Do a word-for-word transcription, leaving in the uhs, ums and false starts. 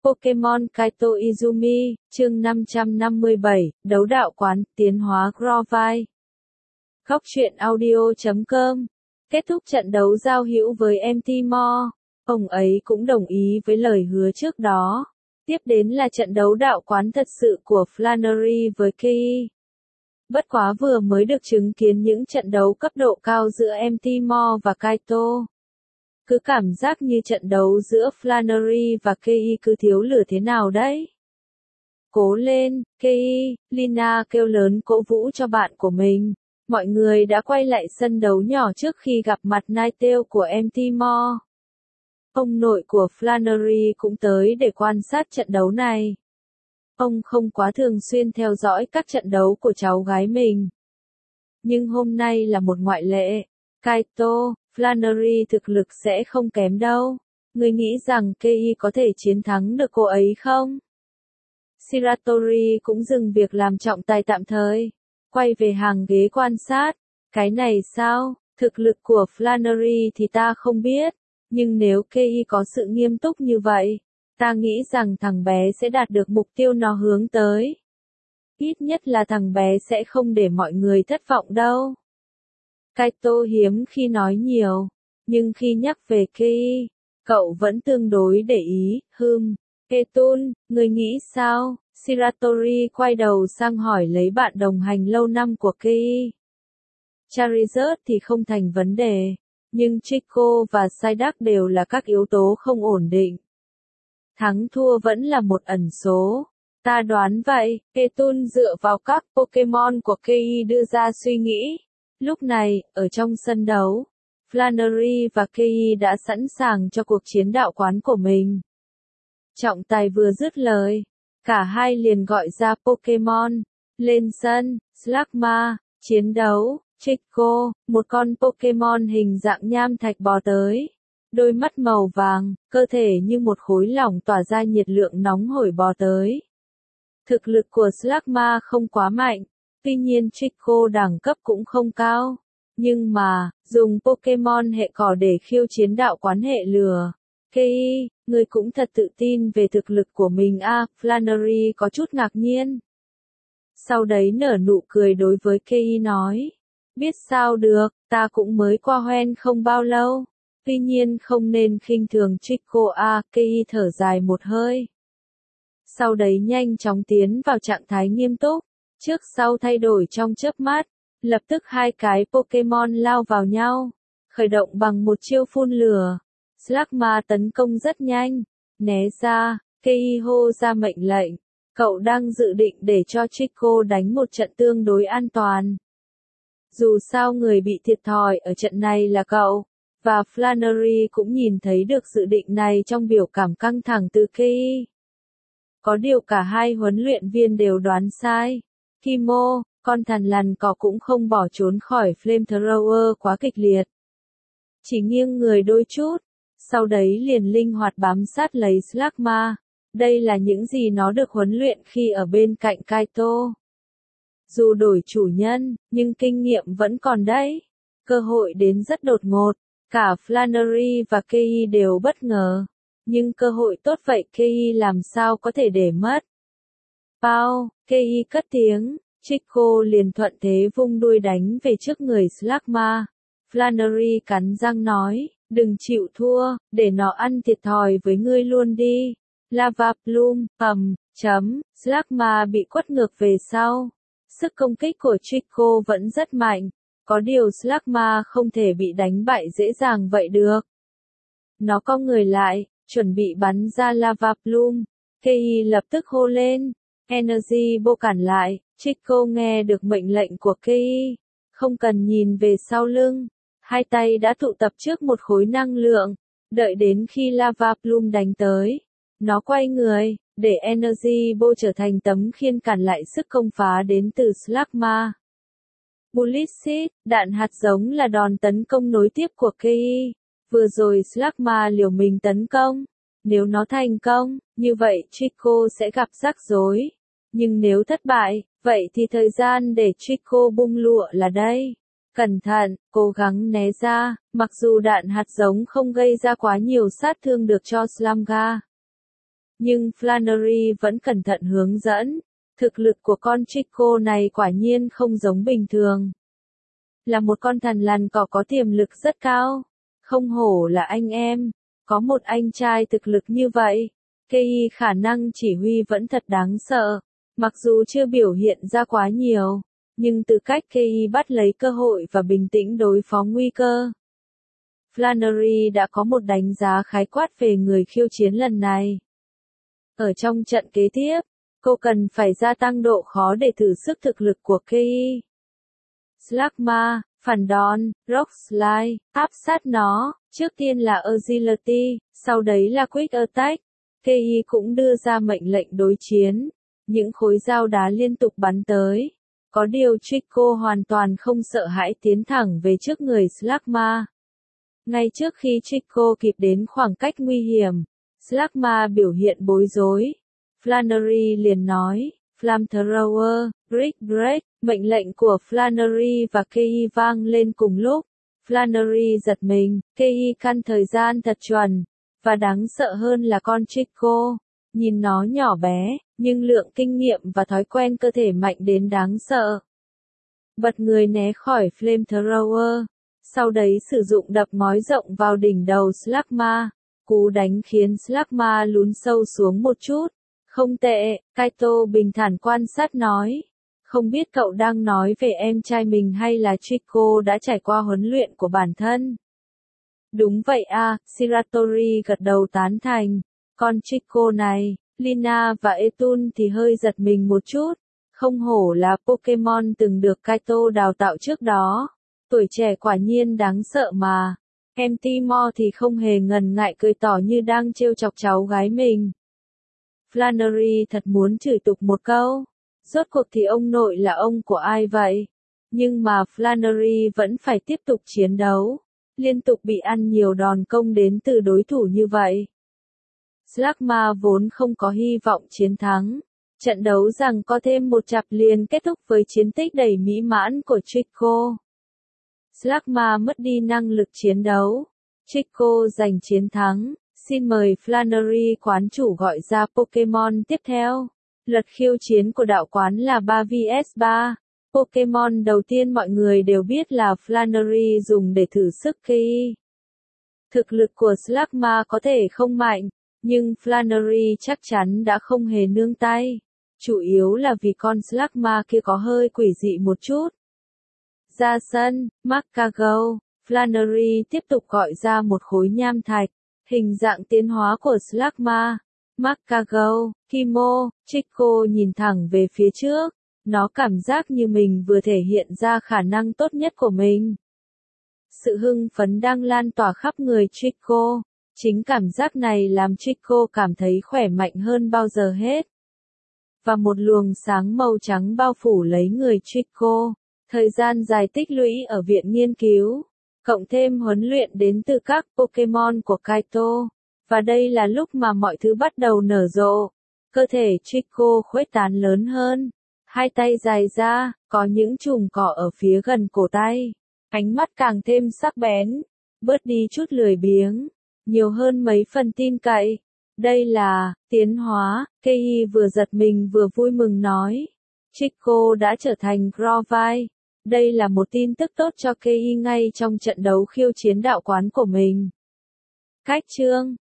Pokemon Kaito Izumi, chương năm trăm năm mươi bảy, đấu đạo quán, tiến hóa Grovyle. Góc truyện audio chấm com. Kết thúc trận đấu giao hữu với em Timor, ông ấy cũng đồng ý với lời hứa trước đó. Tiếp đến là trận đấu đạo quán thật sự của Flannery với Kei. Bất quá vừa mới được chứng kiến những trận đấu cấp độ cao giữa em Timor và Kaito. Cứ cảm giác như trận đấu giữa Flannery và Kei cứ thiếu lửa thế nào đấy. Cố lên, Kei, Lina kêu lớn cổ vũ cho bạn của mình. Mọi người đã quay lại sân đấu nhỏ trước khi gặp mặt Ninetale của em Timor. Ông nội của Flannery cũng tới để quan sát trận đấu này. Ông không quá thường xuyên theo dõi các trận đấu của cháu gái mình. Nhưng hôm nay là một ngoại lệ. Kaito, Flannery thực lực sẽ không kém đâu. Ngươi nghĩ rằng Kei có thể chiến thắng được cô ấy không? Shiratori cũng dừng việc làm trọng tài tạm thời. Quay về hàng ghế quan sát. Cái này sao? Thực lực của Flannery thì ta không biết. Nhưng nếu Kei có sự nghiêm túc như vậy, ta nghĩ rằng thằng bé sẽ đạt được mục tiêu nó hướng tới. Ít nhất là thằng bé sẽ không để mọi người thất vọng đâu. Kaito hiếm khi nói nhiều, nhưng khi nhắc về Kei, cậu vẫn tương đối để ý. Hừm, Ketun, người nghĩ sao? Shiratori quay đầu sang hỏi lấy bạn đồng hành lâu năm của Kei. Charizard thì không thành vấn đề, nhưng Chico và Psyduck đều là các yếu tố không ổn định. Thắng thua vẫn là một ẩn số. Ta đoán vậy, Ketun dựa vào các Pokemon của Kei đưa ra suy nghĩ. Lúc này, ở trong sân đấu, Flannery và Kei đã sẵn sàng cho cuộc chiến đạo quán của mình. Trọng tài vừa dứt lời, cả hai liền gọi ra Pokemon. Lên sân, Slugma, chiến đấu, Chico, một con Pokemon hình dạng nham thạch bò tới. Đôi mắt màu vàng, cơ thể như một khối lỏng tỏa ra nhiệt lượng nóng hổi bò tới. Thực lực của Slugma không quá mạnh. Tuy nhiên Chico đẳng cấp cũng không cao. Nhưng mà, dùng Pokemon hệ cỏ để khiêu chiến đạo quán hệ lửa. Kei, người cũng thật tự tin về thực lực của mình à, Flannery có chút ngạc nhiên. Sau đấy nở nụ cười đối với Kei nói. Biết sao được, ta cũng mới qua Hoenn không bao lâu. Tuy nhiên không nên khinh thường Chico à, Kei thở dài một hơi. Sau đấy nhanh chóng tiến vào trạng thái nghiêm túc. Trước sau thay đổi trong chớp mắt, lập tức hai cái Pokemon lao vào nhau, khởi động bằng một chiêu phun lửa. Slugma tấn công rất nhanh, né ra, Kei hô ra mệnh lệnh, cậu đang dự định để cho Chico đánh một trận tương đối an toàn. Dù sao người bị thiệt thòi ở trận này là cậu, và Flannery cũng nhìn thấy được dự định này trong biểu cảm căng thẳng từ Kei. Có điều cả hai huấn luyện viên đều đoán sai. Kimo, con thằn lằn cỏ cũng không bỏ trốn khỏi Flamethrower quá kịch liệt. Chỉ nghiêng người đôi chút, sau đấy liền linh hoạt bám sát lấy Slugma. Đây là những gì nó được huấn luyện khi ở bên cạnh Kaito. Dù đổi chủ nhân, nhưng kinh nghiệm vẫn còn đấy. Cơ hội đến rất đột ngột, cả Flannery và Kei đều bất ngờ. Nhưng cơ hội tốt vậy Kei làm sao có thể để mất. Bao, Kei cất tiếng, Chico liền thuận thế vung đuôi đánh về trước người Slugma. Flannery cắn răng nói, đừng chịu thua, để nó ăn thiệt thòi với ngươi luôn đi. Lava Plume, ầm, chấm, Slugma bị quất ngược về sau. Sức công kích của Chico vẫn rất mạnh, có điều Slugma không thể bị đánh bại dễ dàng vậy được. Nó cong người lại, chuẩn bị bắn ra Lava Plume. Kei lập tức hô lên. Energy Ball cản lại, Chico nghe được mệnh lệnh của Kei, không cần nhìn về sau lưng, hai tay đã tụ tập trước một khối năng lượng, đợi đến khi Lava Plume đánh tới, nó quay người, để Energy Ball trở thành tấm khiên cản lại sức công phá đến từ Slugma. Bullet Seed, đạn hạt giống là đòn tấn công nối tiếp của Kei, vừa rồi Slugma liều mình tấn công, nếu nó thành công, như vậy Chico sẽ gặp rắc rối. Nhưng nếu thất bại, vậy thì thời gian để Chico bung lụa là đây. Cẩn thận, cố gắng né ra, mặc dù đạn hạt giống không gây ra quá nhiều sát thương được cho Slumga. Nhưng Flannery vẫn cẩn thận hướng dẫn. Thực lực của con Trico này quả nhiên không giống bình thường. Là một con thằn lằn cỏ có tiềm lực rất cao. Không hổ là anh em. Có một anh trai thực lực như vậy. Kei khả năng chỉ huy vẫn thật đáng sợ. Mặc dù chưa biểu hiện ra quá nhiều. Nhưng từ cách Kei bắt lấy cơ hội và bình tĩnh đối phó nguy cơ. Flannery đã có một đánh giá khái quát về người khiêu chiến lần này. Ở trong trận kế tiếp, cô cần phải gia tăng độ khó để thử sức thực lực của Kei. Slagma, phản đòn, Rock Slide, áp sát nó, trước tiên là Agility, sau đấy là Quick Attack. Kei cũng đưa ra mệnh lệnh đối chiến. Những khối dao đá liên tục bắn tới. Có điều Trico hoàn toàn không sợ hãi tiến thẳng về trước người Slagma. Ngay trước khi Trico kịp đến khoảng cách nguy hiểm, Slagma biểu hiện bối rối. Flannery liền nói, Flamethrower, Brick Break, mệnh lệnh của Flannery và Kei vang lên cùng lúc. Flannery giật mình, Kei căn thời gian thật chuẩn, và đáng sợ hơn là con Trico. Nhìn nó nhỏ bé, nhưng lượng kinh nghiệm và thói quen cơ thể mạnh đến đáng sợ. Bật người né khỏi Flamethrower. Sau đấy sử dụng đập ngói rộng vào đỉnh đầu Slagma. Cú đánh khiến Slagma lún sâu xuống một chút. Không tệ, Kaito bình thản quan sát nói. Không biết cậu đang nói về em trai mình hay là Trico đã trải qua huấn luyện của bản thân. Đúng vậy à, Shiratori gật đầu tán thành. Con Trico này, Lina và Etun thì hơi giật mình một chút. Không hổ là Pokemon từng được Kaito đào tạo trước đó. Tuổi trẻ quả nhiên đáng sợ mà. Em Timor thì không hề ngần ngại cười tỏ như đang trêu chọc cháu gái mình. Flannery thật muốn chửi tục một câu. Rốt cuộc thì ông nội là ông của ai vậy? Nhưng mà Flannery vẫn phải tiếp tục chiến đấu. Liên tục bị ăn nhiều đòn công đến từ đối thủ như vậy. Slagma vốn không có hy vọng chiến thắng. Trận đấu rằng có thêm một chặp liền kết thúc với chiến tích đầy mỹ mãn của Trico. Slagma mất đi năng lực chiến đấu. Trico giành chiến thắng. Xin mời Flannery quán chủ gọi ra Pokemon tiếp theo. Luật khiêu chiến của đạo quán là ba vs ba. Pokemon đầu tiên mọi người đều biết là Flannery dùng để thử sức Kei. Thực lực của Slagma có thể không mạnh, nhưng Flannery chắc chắn đã không hề nương tay. Chủ yếu là vì con Slagma kia có hơi quỷ dị một chút. Ra sân, Magcargo, Flannery tiếp tục gọi ra một khối nham thạch. Hình dạng tiến hóa của Slagma, Magcargo, Kimo, Trico nhìn thẳng về phía trước. Nó cảm giác như mình vừa thể hiện ra khả năng tốt nhất của mình. Sự hưng phấn đang lan tỏa khắp người Trico. Chính cảm giác này làm Trico cảm thấy khỏe mạnh hơn bao giờ hết. Và một luồng sáng màu trắng bao phủ lấy người Trico. Thời gian dài tích lũy ở viện nghiên cứu. Cộng thêm huấn luyện đến từ các Pokemon của Kaito. Và đây là lúc mà mọi thứ bắt đầu nở rộ. Cơ thể Trico khuếch tán lớn hơn. Hai tay dài ra, có những chùm cỏ ở phía gần cổ tay. Ánh mắt càng thêm sắc bén. Bớt đi chút lười biếng. Nhiều hơn mấy phần tin cậy. Đây là, tiến hóa, Kei vừa giật mình vừa vui mừng nói. Trico đã trở thành Grovyle. Đây là một tin tức tốt cho Kei ngay trong trận đấu khiêu chiến đạo quán của mình. Cách chương